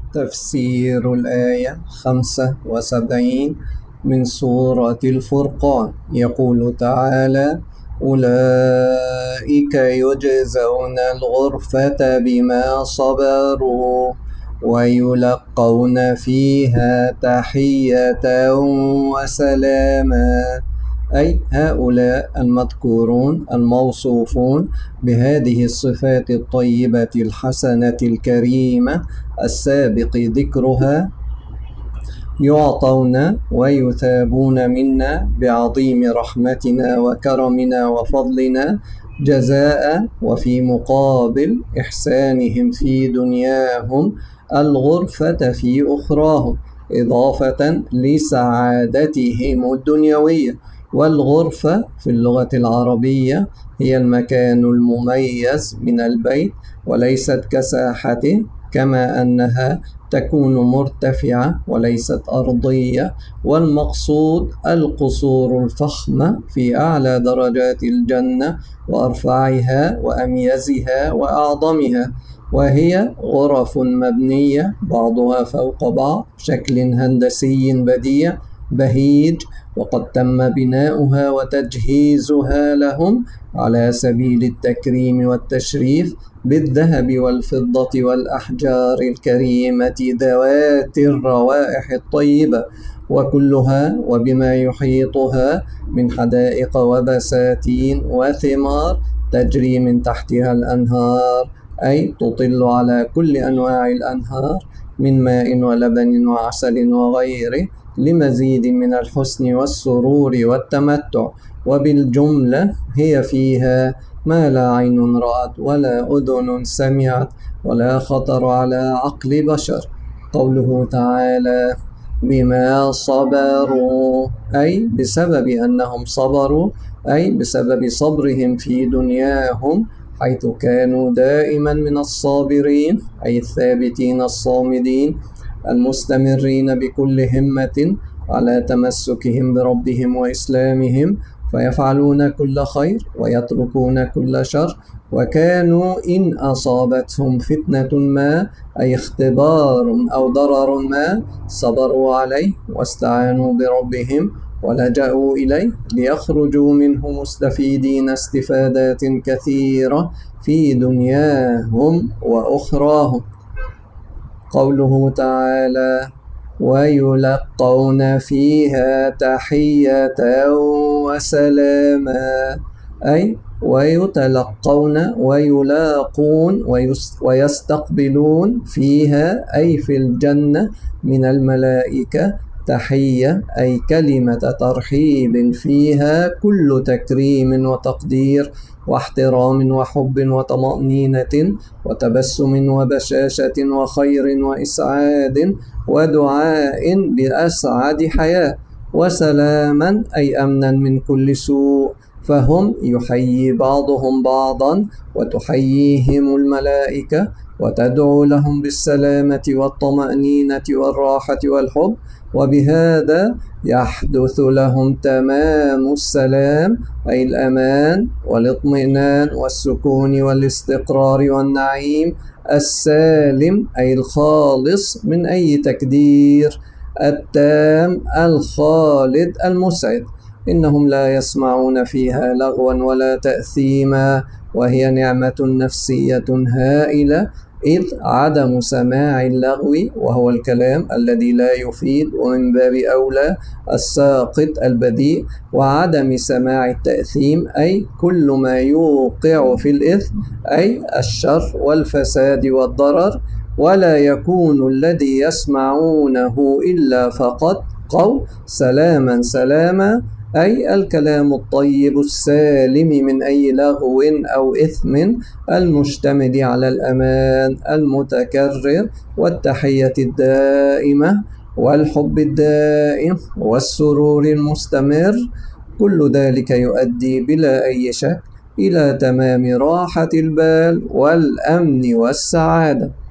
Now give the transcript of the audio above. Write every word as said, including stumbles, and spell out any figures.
تفسير الآية خمسة وسبعين من سورة الفرقان. يقول تعالى: أولئك يجزون الغرفة بما صبروا ويلقون فيها تحية وسلاما. أي هؤلاء المذكورون الموصوفون بهذه الصفات الطيبة الحسنة الكريمة السابق ذكرها يعطون ويثابون منا بعظيم رحمتنا وكرمنا وفضلنا جزاء، وفي مقابل إحسانهم في دنياهم الغرفة في أخراهم، إضافة لسعادتهم الدنيوية. والغرفة في اللغة العربية هي المكان المميز من البيت، وليست كساحته، كما أنها تكون مرتفعة وليست أرضية، والمقصود القصور الفخمة في أعلى درجات الجنة وأرفعها وأميزها وأعظمها، وهي غرف مبنية بعضها فوق بعض بشكل هندسي بديع بهيج، وقد تم بناؤها وتجهيزها لهم على سبيل التكريم والتشريف بالذهب والفضة والأحجار الكريمة ذوات الروائح الطيبة، وكلها وبما يحيطها من حدائق وبساتين وثمار تجري من تحتها الأنهار، أي تطل على كل أنواع الأنهار من ماء ولبن وعسل وغيره، لمزيد من الحسن والسرور والتمتع. وبالجملة هي فيها ما لا عين رأت ولا أذن سمعت ولا خطر على عقل بشر. قوله تعالى: بما صبروا، أي بسبب أنهم صبروا، أي بسبب صبرهم في دنياهم، حيث كانوا دائما من الصابرين، أي الثابتين الصامدين المستمرين بكل همة على تمسكهم بربهم وإسلامهم، فيفعلون كل خير ويتركون كل شر. وكانوا إن أصابتهم فتنة ما، أي اختبار أو ضرر ما، صبروا عليه واستعانوا بربهم ولجأوا إليه ليخرجوا منه مستفيدين استفادات كثيرة في دنياهم وأخراهم. قوله تعالى: ويلقون فيها تحية وسلاما، أي ويتلقون ويلاقون ويستقبلون فيها، أي في الجنة، من الملائكة تحية، أي كلمة ترحيب فيها كل تكريم وتقدير واحترام وحب وطمأنينة وتبسم وبشاشة وخير وإسعاد ودعاء بأسعد حياة. وسلاما، أي أمنا من كل سوء، فهم يحيي بعضهم بعضا وتحييهم الملائكة وتدعو لهم بالسلامة والطمأنينة والراحة والحب، وبهذا يحدث لهم تمام السلام، أي الأمان والاطمئنان والسكون والاستقرار والنعيم السالم، أي الخالص من أي تكدير، التام الخالد المسعد. إنهم لا يسمعون فيها لغوا ولا تأثيما، وهي نعمة نفسية هائلة، إذ عدم سماع اللغو وهو الكلام الذي لا يفيد ومن باب أولى الساقط البذيء، وعدم سماع التأثيم، أي كل ما يوقع في الإثم، أي الشر والفساد والضرر. ولا يكون الذي يسمعونه إلا فقط قول سلاما سلاما، أي الكلام الطيب السالم من أي لغو أو إثم، المشتمل على الأمان المتكرر والتحية الدائمة والحب الدائم والسرور المستمر. كل ذلك يؤدي بلا أي شك إلى تمام راحة البال والأمن والسعادة.